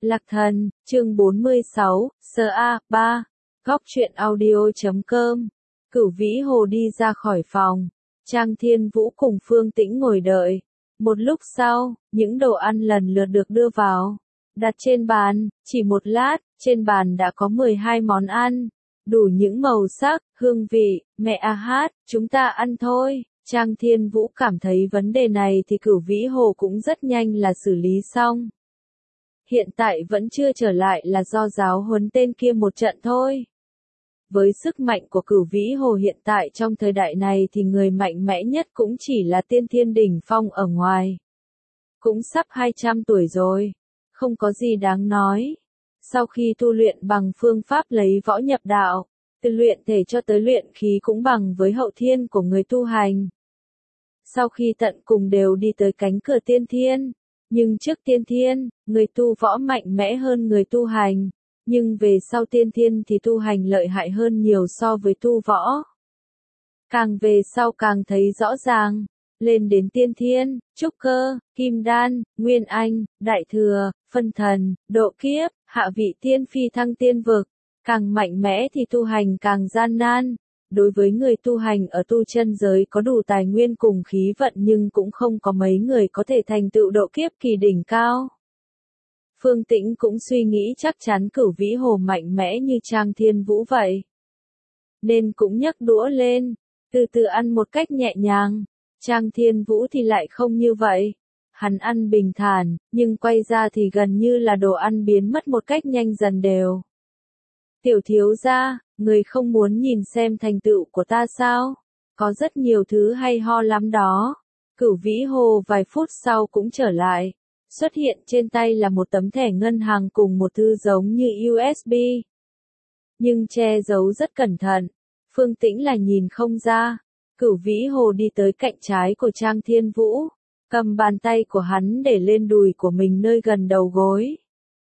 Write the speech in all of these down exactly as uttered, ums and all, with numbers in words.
Lạc Thần, chương bốn mươi sáu, sơ A, ba, góc truyện audio chấm com. Cửu Vĩ Hồ đi ra khỏi phòng. Trang Thiên Vũ cùng Phương Tĩnh ngồi đợi. Một lúc sau, những đồ ăn lần lượt được đưa vào. Đặt trên bàn, chỉ một lát, trên bàn đã có mười hai món ăn. Đủ những màu sắc, hương vị, mẹ a hát, chúng ta ăn thôi. Trang Thiên Vũ cảm thấy vấn đề này thì Cửu Vĩ Hồ cũng rất nhanh là xử lý xong. Hiện tại vẫn chưa trở lại là do giáo huấn tên kia một trận thôi. Với sức mạnh của Cửu Vĩ Hồ hiện tại trong thời đại này thì người mạnh mẽ nhất cũng chỉ là tiên thiên đỉnh phong ở ngoài. Cũng sắp hai trăm tuổi rồi. Không có gì đáng nói. Sau khi tu luyện bằng phương pháp lấy võ nhập đạo, từ luyện thể cho tới luyện khí cũng bằng với hậu thiên của người tu hành. Sau khi tận cùng đều đi tới cánh cửa tiên thiên. Nhưng trước tiên thiên, người tu võ mạnh mẽ hơn người tu hành. Nhưng về sau tiên thiên thì tu hành lợi hại hơn nhiều so với tu võ. Càng về sau càng thấy rõ ràng. Lên đến tiên thiên, trúc cơ, kim đan, nguyên anh, đại thừa, phân thần, độ kiếp, hạ vị tiên phi thăng tiên vực. Càng mạnh mẽ thì tu hành càng gian nan. Đối với người tu hành ở tu chân giới có đủ tài nguyên cùng khí vận nhưng cũng không có mấy người có thể thành tựu độ kiếp kỳ đỉnh cao. Phương Tĩnh cũng suy nghĩ chắc chắn Cửu Vĩ Hồ mạnh mẽ như Trang Thiên Vũ vậy. Nên cũng nhấc đũa lên, từ từ ăn một cách nhẹ nhàng. Trang Thiên Vũ thì lại không như vậy. Hắn ăn bình thản, nhưng quay ra thì gần như là đồ ăn biến mất một cách nhanh dần đều. Tiểu thiếu gia, người không muốn nhìn xem thành tựu của ta sao? Có rất nhiều thứ hay ho lắm đó. Cửu Vĩ Hồ vài phút sau cũng trở lại. Xuất hiện trên tay là một tấm thẻ ngân hàng cùng một thư giống như u ét bê. Nhưng che giấu rất cẩn thận. Phương Tĩnh là nhìn không ra. Cửu Vĩ Hồ đi tới cạnh trái của Trang Thiên Vũ. Cầm bàn tay của hắn để lên đùi của mình nơi gần đầu gối.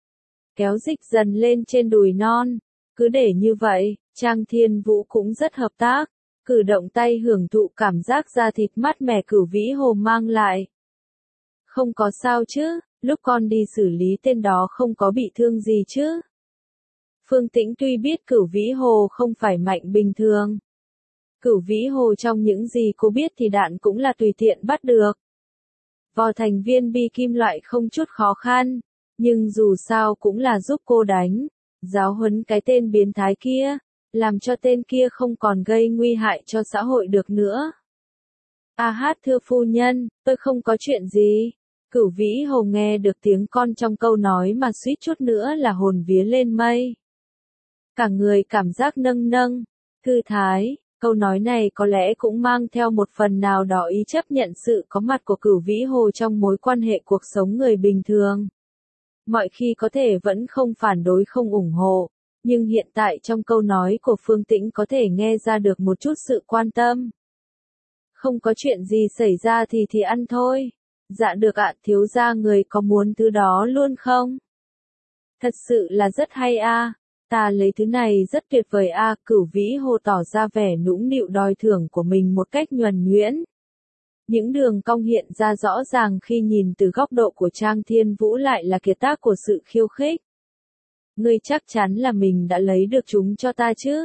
Kéo dịch dần lên trên đùi non. Cứ để như vậy, Trang Thiên Vũ cũng rất hợp tác, cử động tay hưởng thụ cảm giác da thịt mát mẻ Cửu Vĩ Hồ mang lại. Không có sao chứ, lúc con đi xử lý tên đó không có bị thương gì chứ. Phương Tĩnh tuy biết Cửu Vĩ Hồ không phải mạnh bình thường. Cửu Vĩ Hồ trong những gì cô biết thì đạn cũng là tùy tiện bắt được. Vò thành viên bi kim loại không chút khó khăn, nhưng dù sao cũng là giúp cô đánh. Giáo huấn cái tên biến thái kia, làm cho tên kia không còn gây nguy hại cho xã hội được nữa. A hát thưa phu nhân, tôi không có chuyện gì. Cửu Vĩ Hồ nghe được tiếng con trong câu nói mà suýt chút nữa là hồn vía lên mây. Cả người cảm giác nâng nâng, thư thái, câu nói này có lẽ cũng mang theo một phần nào đó ý chấp nhận sự có mặt của Cửu Vĩ Hồ trong mối quan hệ cuộc sống người bình thường. Mọi khi có thể vẫn không phản đối không ủng hộ, nhưng hiện tại trong câu nói của Phương Tĩnh có thể nghe ra được một chút sự quan tâm. Không có chuyện gì xảy ra thì thì ăn thôi. Dạ được ạ, thiếu gia người có muốn thứ đó luôn không? Thật sự là rất hay a, à. Ta lấy thứ này rất tuyệt vời a, à. Cửu Vĩ Hồ tỏ ra vẻ nũng nịu đòi thưởng của mình một cách nhuần nhuyễn. Những đường cong hiện ra rõ ràng khi nhìn từ góc độ của Trang Thiên Vũ lại là kiệt tác của sự khiêu khích. Ngươi chắc chắn là mình đã lấy được chúng cho ta chứ?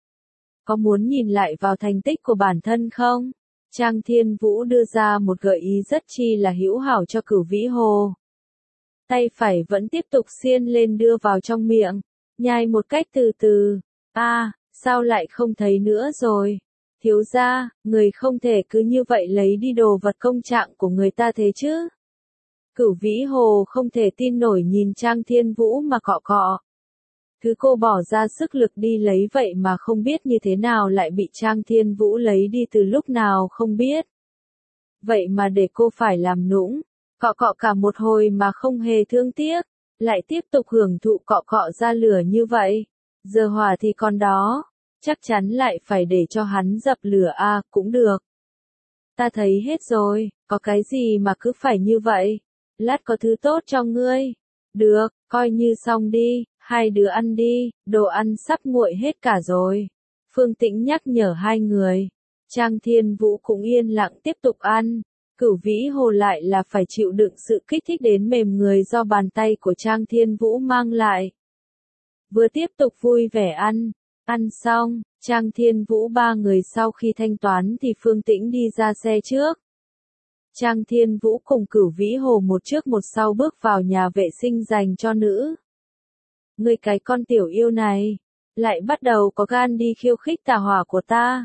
Có muốn nhìn lại vào thành tích của bản thân không? Trang Thiên Vũ đưa ra một gợi ý rất chi là hữu hảo cho Cửu Vĩ Hồ. Tay phải vẫn tiếp tục xiên lên đưa vào trong miệng, nhai một cách từ từ. A, à, sao lại không thấy nữa rồi? Thiếu gia, người không thể cứ như vậy lấy đi đồ vật công trạng của người ta thế chứ. Cửu Vĩ Hồ không thể tin nổi nhìn Trang Thiên Vũ mà cọ cọ. Thứ cô bỏ ra sức lực đi lấy vậy mà không biết như thế nào lại bị Trang Thiên Vũ lấy đi từ lúc nào không biết. Vậy mà để cô phải làm nũng, cọ cọ cả một hồi mà không hề thương tiếc, lại tiếp tục hưởng thụ cọ cọ ra lửa như vậy. Giờ hỏa thì còn đó. Chắc chắn lại phải để cho hắn dập lửa a, à, cũng được. Ta thấy hết rồi, có cái gì mà cứ phải như vậy. Lát có thứ tốt cho ngươi. Được, coi như xong đi, hai đứa ăn đi, đồ ăn sắp nguội hết cả rồi. Phương Tĩnh nhắc nhở hai người. Trang Thiên Vũ cũng yên lặng tiếp tục ăn. Cửu Vĩ Hồ lại là phải chịu đựng sự kích thích đến mềm người do bàn tay của Trang Thiên Vũ mang lại. Vừa tiếp tục vui vẻ ăn, ăn xong, Trang Thiên Vũ ba người sau khi thanh toán thì Phương Tĩnh đi ra xe trước. Trang Thiên Vũ cùng Cửu Vĩ Hồ một trước một sau bước vào nhà vệ sinh dành cho nữ. Người cái con tiểu yêu này, lại bắt đầu có gan đi khiêu khích tà hỏa của ta.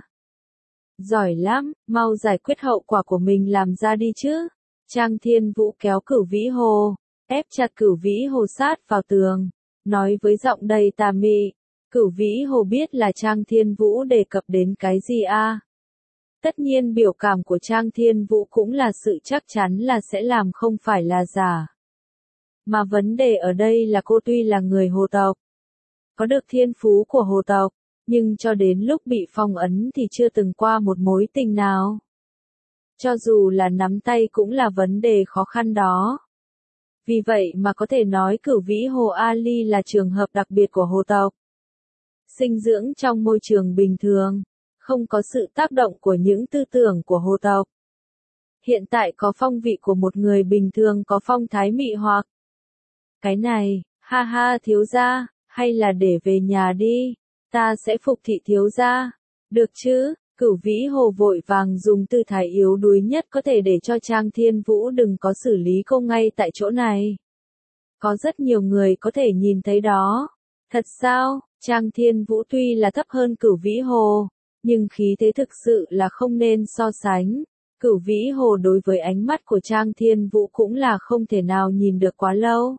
Giỏi lắm, mau giải quyết hậu quả của mình làm ra đi chứ. Trang Thiên Vũ kéo Cửu Vĩ Hồ, ép chặt Cửu Vĩ Hồ sát vào tường, nói với giọng đầy tà mị. Cửu Vĩ Hồ biết là Trang Thiên Vũ đề cập đến cái gì a? À? Tất nhiên biểu cảm của Trang Thiên Vũ cũng là sự chắc chắn là sẽ làm không phải là giả. Mà vấn đề ở đây là cô tuy là người Hồ tộc, có được thiên phú của Hồ tộc, nhưng cho đến lúc bị phong ấn thì chưa từng qua một mối tình nào. Cho dù là nắm tay cũng là vấn đề khó khăn đó. Vì vậy mà có thể nói Cửu Vĩ Hồ Ali là trường hợp đặc biệt của Hồ tộc. Sinh dưỡng trong môi trường bình thường, không có sự tác động của những tư tưởng của Hồ tộc. Hiện tại có phong vị của một người bình thường có phong thái mị hoặc. Cái này, ha ha thiếu gia, hay là để về nhà đi, ta sẽ phục thị thiếu gia. Được chứ? Cửu Vĩ Hồ vội vàng dùng tư thái yếu đuối nhất có thể để cho Trang Thiên Vũ đừng có xử lý cô ngay tại chỗ này. Có rất nhiều người có thể nhìn thấy đó. Thật sao? Trang Thiên Vũ tuy là thấp hơn Cửu Vĩ Hồ, nhưng khí thế thực sự là không nên so sánh. Cửu Vĩ Hồ đối với ánh mắt của Trang Thiên Vũ cũng là không thể nào nhìn được quá lâu.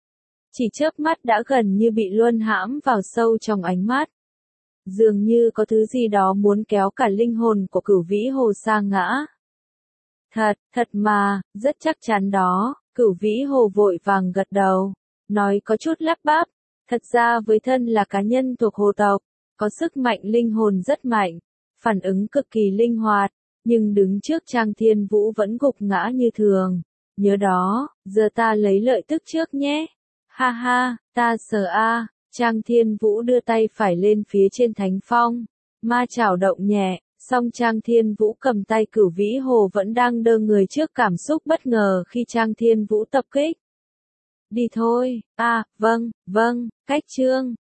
Chỉ chớp mắt đã gần như bị luân hãm vào sâu trong ánh mắt. Dường như có thứ gì đó muốn kéo cả linh hồn của Cửu Vĩ Hồ sa ngã. Thật, thật mà, rất chắc chắn đó. Cửu Vĩ Hồ vội vàng gật đầu, nói có chút lắp bắp. Thật ra với thân là cá nhân thuộc Hồ tộc, có sức mạnh linh hồn rất mạnh, phản ứng cực kỳ linh hoạt, nhưng đứng trước Trang Thiên Vũ vẫn gục ngã như thường. Nhớ đó, giờ ta lấy lợi tức trước nhé. Ha ha, ta sợ a. Trang Thiên Vũ đưa tay phải lên phía trên thánh phong, ma chảo động nhẹ, song Trang Thiên Vũ cầm tay Cửu Vĩ Hồ vẫn đang đơ người trước cảm xúc bất ngờ khi Trang Thiên Vũ tập kích. Đi thôi, à, vâng, vâng, cách chương.